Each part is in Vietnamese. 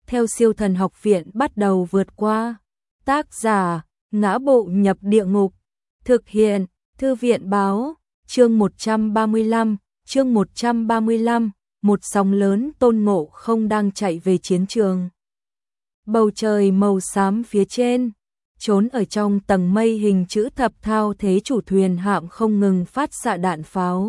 theo Siêu Thần Học Viện bắt đầu vượt qua. Tác giả: Ngã Bộ Nhập Địa Ngục. Thực hiện: Thư viện Báo. Chương 135. Chương 135. Một sóng lớn Tôn Ngộ Không đang chạy về chiến trường. Bầu trời màu xám phía trên, trốn ở trong tầng mây hình chữ thập thao thế chủ thuyền hạm không ngừng phát xạ đạn pháo,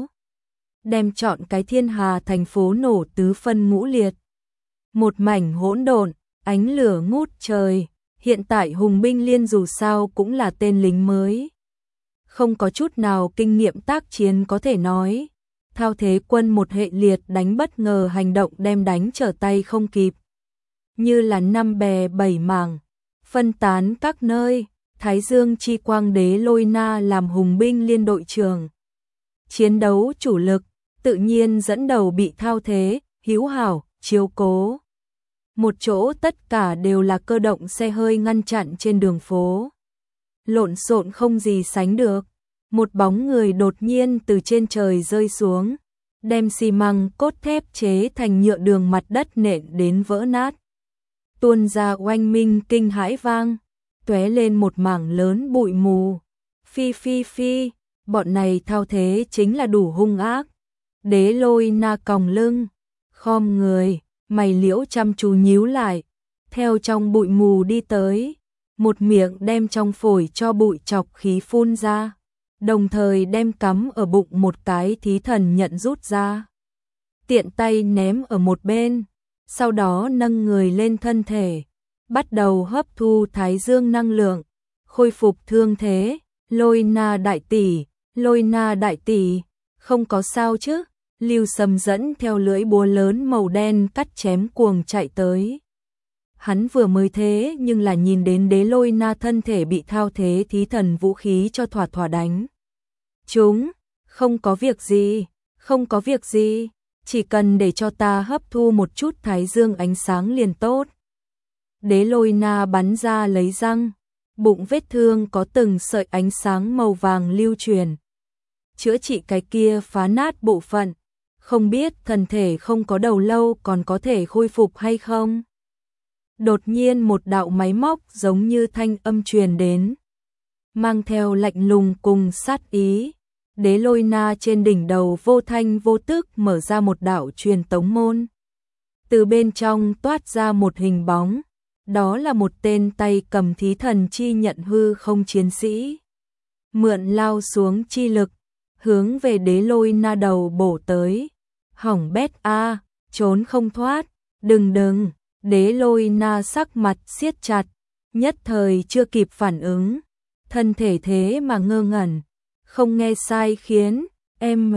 đem trọn cái thiên hà thành phố nổ tứ phân ngũ liệt. Một mảnh hỗn độn, ánh lửa ngút trời. Hiện tại Hùng Binh Liên dù sao cũng là tên lính mới, không có chút nào kinh nghiệm tác chiến có thể nói. Thao thế quân một hệ liệt đánh bất ngờ hành động đem đánh trở tay không kịp. Như là năm bè bảy mảng, phân tán các nơi. Thái Dương Chi Quang Đế Lôi Na làm Hùng Binh Liên đội trưởng, chiến đấu chủ lực, tự nhiên dẫn đầu bị thao thế, hữu hảo, chiếu cố. Một chỗ tất cả đều là cơ động xe hơi ngăn chặn trên đường phố. Lộn xộn không gì sánh được. Một bóng người đột nhiên từ trên trời rơi xuống, đem xi măng cốt thép chế thành nhựa đường mặt đất nện đến vỡ nát. Tuôn ra oanh minh kinh hãi vang, tóe lên một mảng lớn bụi mù. Phi phi phi, bọn này thao thế chính là đủ hung ác. Đế Lôi Na còng lưng, khom người, mày liễu chăm chú nhíu lại, theo trong bụi mù đi tới, một miệng đem trong phổi cho bụi chọc khí phun ra, đồng thời đem cắm ở bụng một cái thí thần nhận rút ra, tiện tay ném ở một bên, sau đó nâng người lên thân thể, bắt đầu hấp thu thái dương năng lượng, khôi phục thương thế. Lôi Na đại tỷ, Lôi Na đại tỷ, không có sao chứ? Lưu Sâm dẫn theo lưỡi búa lớn màu đen cắt chém cuồng chạy tới. Hắn vừa mới thế nhưng là nhìn đến Đế Lôi Na thân thể bị thao thế thí thần vũ khí cho thỏa thỏa đánh. Chúng, không có việc gì, không có việc gì, chỉ cần để cho ta hấp thu một chút thái dương ánh sáng liền tốt. Đế Lôi Na bắn ra lấy răng, bụng vết thương có từng sợi ánh sáng màu vàng lưu truyền. Chữa trị cái kia phá nát bộ phận, không biết thân thể không có đầu lâu còn có thể khôi phục hay không. Đột nhiên một đạo máy móc giống như thanh âm truyền đến, mang theo lạnh lùng cùng sát ý. Đế Lôi Na trên đỉnh đầu vô thanh vô tức mở ra một đạo truyền tống môn. Từ bên trong toát ra một hình bóng, đó là một tên tay cầm thí thần chi nhận hư không chiến sĩ. Mượn lao xuống chi lực, hướng về Đế Lôi Na đầu bổ tới. Hỏng bét a, trốn không thoát, đừng. Đế Lôi Na sắc mặt siết chặt, nhất thời chưa kịp phản ứng, thân thể thế mà ngơ ngẩn, không nghe sai khiến, em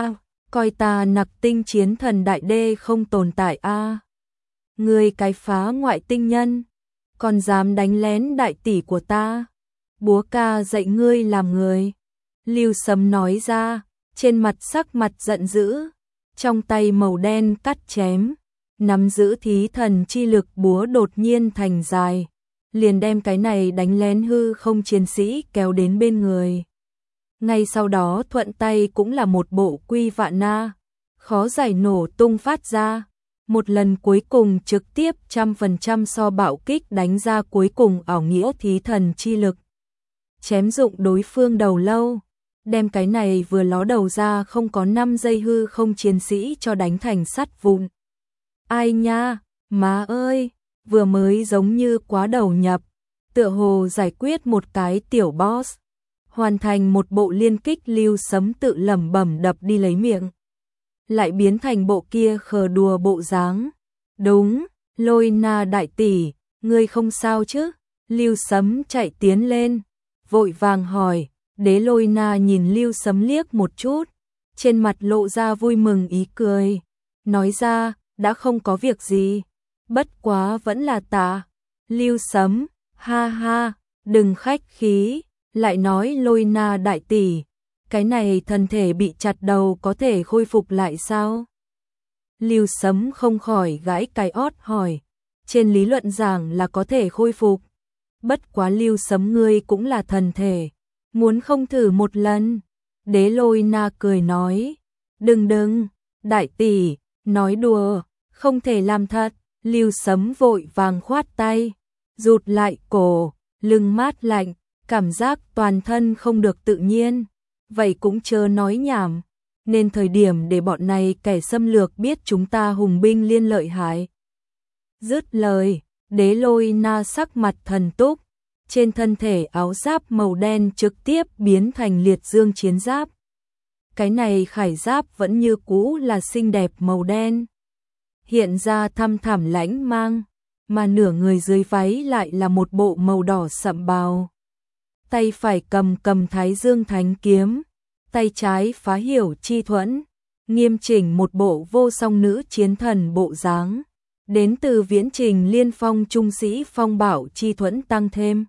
coi ta nặc tinh chiến thần đại đê không tồn tại a. Ngươi cái phá ngoại tinh nhân, còn dám đánh lén đại tỷ của ta, búa ca dạy ngươi làm người. Lưu Sâm nói ra, trên mặt sắc mặt giận dữ, trong tay màu đen cắt chém, nắm giữ thí thần chi lực búa đột nhiên thành dài, liền đem cái này đánh lén hư không chiến sĩ kéo đến bên người. Ngay sau đó thuận tay cũng là một bộ quy vạn na, khó giải nổ tung phát ra, một lần cuối cùng trực tiếp 100% so bạo kích đánh ra cuối cùng ảo nghĩa thí thần chi lực. Chém dụng đối phương đầu lâu, đem cái này vừa ló đầu ra không có 5 giây hư không chiến sĩ cho đánh thành sắt vụn. Ai nha, má ơi, vừa mới giống như quá đầu nhập, tựa hồ giải quyết một cái tiểu boss, hoàn thành một bộ liên kích. Lưu Sấm tự lẩm bẩm đập đi lấy miệng, lại biến thành bộ kia khờ đùa bộ dáng. Đúng, Lôi Na đại tỷ, ngươi không sao chứ? Lưu Sấm chạy tiến lên, vội vàng hỏi. Đế Lôi Na nhìn Lưu Sấm liếc một chút, trên mặt lộ ra vui mừng ý cười, nói ra, đã không có việc gì, bất quá vẫn là ta. Lưu Sấm, ha ha, đừng khách khí, lại nói Lôi Na đại tỷ, cái này thân thể bị chặt đầu có thể khôi phục lại sao? Lưu Sấm không khỏi gãi cái ót hỏi, trên lý luận giảng là có thể khôi phục, bất quá Lưu Sấm ngươi cũng là thần thể, muốn không thử một lần? Đế Lôi Na cười nói, đừng, đại tỷ, nói đùa, không thể làm thật. Lưu Sấm vội vàng khoát tay, rụt lại cổ, lưng mát lạnh, cảm giác toàn thân không được tự nhiên. Vậy cũng chớ nói nhảm, nên thời điểm để bọn này kẻ xâm lược biết chúng ta hùng binh liên lợi hại. Dứt lời, Đế Lôi Na sắc mặt thần túc, trên thân thể áo giáp màu đen trực tiếp biến thành liệt dương chiến giáp. Cái này khải giáp vẫn như cũ là xinh đẹp màu đen, hiện ra thăm thẳm lãnh mang, mà nửa người dưới váy lại là một bộ màu đỏ sậm bào. Tay phải cầm Thái Dương Thánh kiếm, tay trái phá hiểu chi thuẫn, nghiêm chỉnh một bộ vô song nữ chiến thần bộ dáng, đến từ viễn trình liên phong trung sĩ phong bảo chi thuẫn tăng thêm.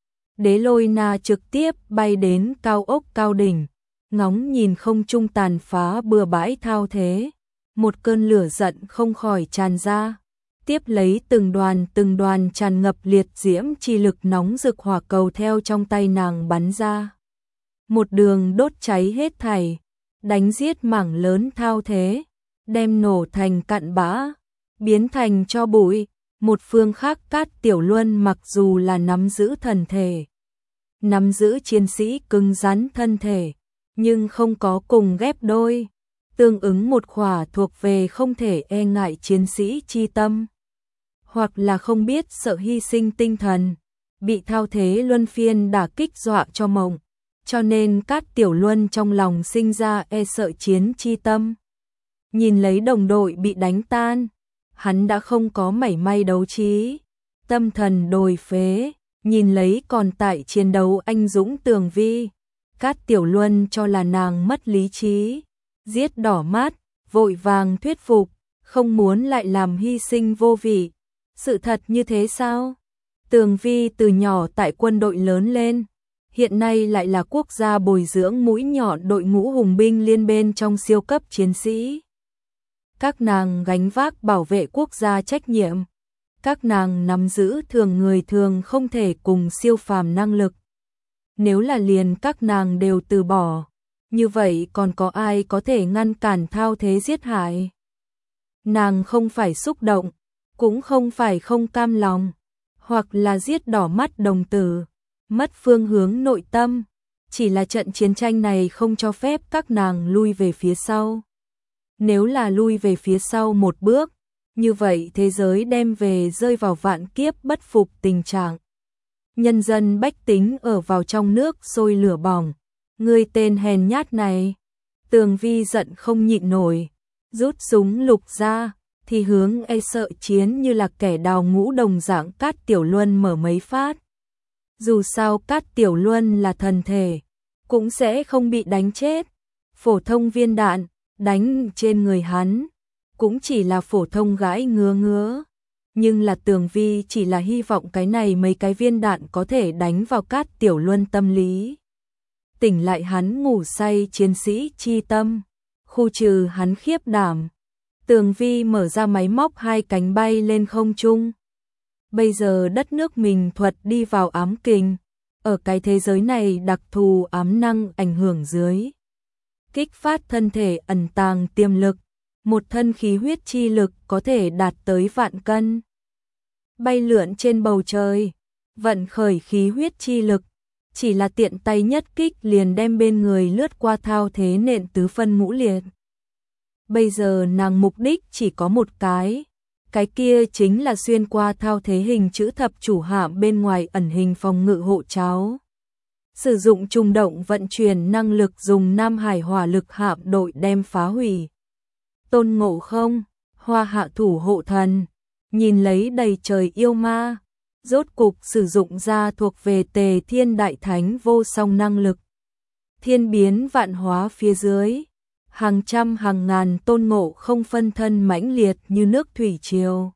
Đế Lôi Na trực tiếp bay đến cao ốc cao đỉnh, ngóng nhìn không trung tàn phá bừa bãi thao thế, một cơn lửa giận không khỏi tràn ra, tiếp lấy từng đoàn tràn ngập liệt diễm chi lực nóng rực hỏa cầu theo trong tay nàng bắn ra. Một đường đốt cháy hết thảy, đánh giết mảng lớn thao thế, đem nổ thành cặn bã, biến thành tro bụi. Một phương khác Cát Tiểu Luân mặc dù là nắm giữ thần thể, nắm giữ chiến sĩ cứng rắn thân thể, nhưng không có cùng ghép đôi, tương ứng một khỏa thuộc về không thể e ngại chiến sĩ chi tâm, hoặc là không biết sợ hy sinh tinh thần, bị thao thế luân phiên đả kích dọa cho mộng, cho nên Cát Tiểu Luân trong lòng sinh ra e sợ chiến chi tâm. Nhìn lấy đồng đội bị đánh tan, hắn đã không có mảy may đấu trí, tâm thần đồi phế, nhìn lấy còn tại chiến đấu anh dũng Tường Vi, Cát Tiểu Luân cho là nàng mất lý trí, giết đỏ mắt, vội vàng thuyết phục, không muốn lại làm hy sinh vô vị. Sự thật như thế sao? Tường Vi từ nhỏ tại quân đội lớn lên, hiện nay lại là quốc gia bồi dưỡng mũi nhọn đội ngũ hùng binh liên bên trong siêu cấp chiến sĩ. Các nàng gánh vác bảo vệ quốc gia trách nhiệm, các nàng nắm giữ thường người thường không thể cùng siêu phàm năng lực. Nếu là liền các nàng đều từ bỏ, như vậy còn có ai có thể ngăn cản thao thế giết hại? Nàng không phải xúc động, cũng không phải không cam lòng, hoặc là giết đỏ mắt đồng tử, mất phương hướng nội tâm, chỉ là trận chiến tranh này không cho phép các nàng lui về phía sau. Nếu là lui về phía sau một bước, như vậy thế giới đem về rơi vào vạn kiếp bất phục tình trạng. Nhân dân bách tính ở vào trong nước sôi lửa bỏng, ngươi tên hèn nhát này. Tường Vi giận không nhịn nổi, rút súng lục ra, thì hướng e sợ chiến như là kẻ đào ngũ đồng dạng Cát Tiểu Luân mở mấy phát. Dù sao Cát Tiểu Luân là thần thể, cũng sẽ không bị đánh chết. Phổ thông viên đạn, đánh trên người hắn, cũng chỉ là phổ thông gãi ngứa ngứa. Nhưng là Tường Vi chỉ là hy vọng cái này mấy cái viên đạn có thể đánh vào Cát Tiểu Luân tâm lý, tỉnh lại hắn ngủ say chiến sĩ chi tâm, khu trừ hắn khiếp đảm. Tường Vi mở ra máy móc hai cánh bay lên không trung. Bây giờ đất nước mình thuật đi vào ám kình, ở cái thế giới này đặc thù ám năng ảnh hưởng dưới, kích phát thân thể ẩn tàng tiềm lực, một thân khí huyết chi lực có thể đạt tới vạn cân. Bay lượn trên bầu trời, vận khởi khí huyết chi lực, chỉ là tiện tay nhất kích liền đem bên người lướt qua thao thế nện tứ phân ngũ liệt. Bây giờ nàng mục đích chỉ có một cái kia chính là xuyên qua thao thế hình chữ thập chủ hạm bên ngoài ẩn hình phòng ngự hộ cháo. Sử dụng trùng động vận chuyển năng lực dùng Nam Hải hỏa lực hạm đội đem phá hủy. Tôn Ngộ Không, Hoa Hạ thủ hộ thần, nhìn lấy đầy trời yêu ma, rốt cục sử dụng ra thuộc về Tề Thiên Đại Thánh vô song năng lực. Thiên biến vạn hóa phía dưới, hàng trăm hàng ngàn Tôn Ngộ Không phân thân mãnh liệt như nước thủy triều.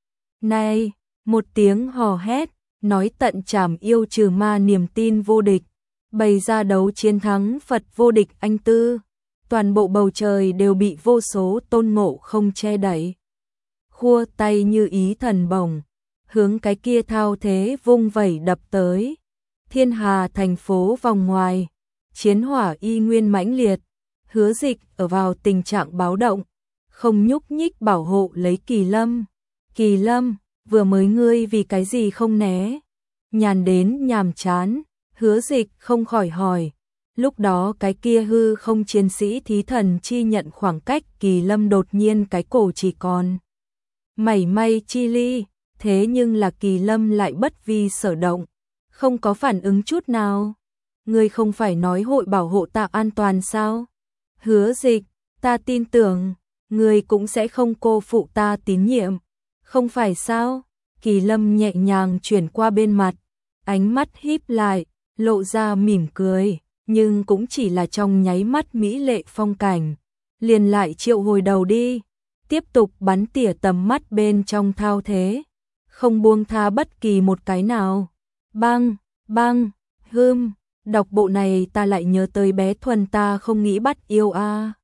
Này, một tiếng hò hét, nói tận trảm yêu trừ ma niềm tin vô địch, bày ra đấu chiến thắng Phật vô địch anh tư. Toàn bộ bầu trời đều bị vô số Tôn Ngộ Không che đậy. Khua tay như ý thần bổng, hướng cái kia thao thế vung vẩy đập tới. Thiên Hà thành phố vòng ngoài, chiến hỏa y nguyên mãnh liệt, Hứa Dịch ở vào tình trạng báo động, không nhúc nhích bảo hộ lấy Kỳ Lâm. Kỳ Lâm, vừa mới ngươi vì cái gì không né? Nhàn đến nhàm chán, Hứa Dịch không khỏi hỏi. Lúc đó cái kia hư không chiến sĩ thí thần chi nhận khoảng cách Kỳ Lâm đột nhiên cái cổ chỉ còn mảy may chi ly, thế nhưng là Kỳ Lâm lại bất vi sở động, không có phản ứng chút nào. Ngươi không phải nói hội bảo hộ ta an toàn sao? Hứa Dịch, ta tin tưởng, ngươi cũng sẽ không cô phụ ta tín nhiệm, không phải sao? Kỳ Lâm nhẹ nhàng chuyển qua bên mặt, ánh mắt híp lại, lộ ra mỉm cười, nhưng cũng chỉ là trong nháy mắt mỹ lệ phong cảnh, liền lại triệu hồi đầu đi, tiếp tục bắn tỉa tầm mắt bên trong thao thế, không buông tha bất kỳ một cái nào. Băng, băng, đọc bộ này ta lại nhớ tới bé Thuần ta không nghĩ bắt yêu a.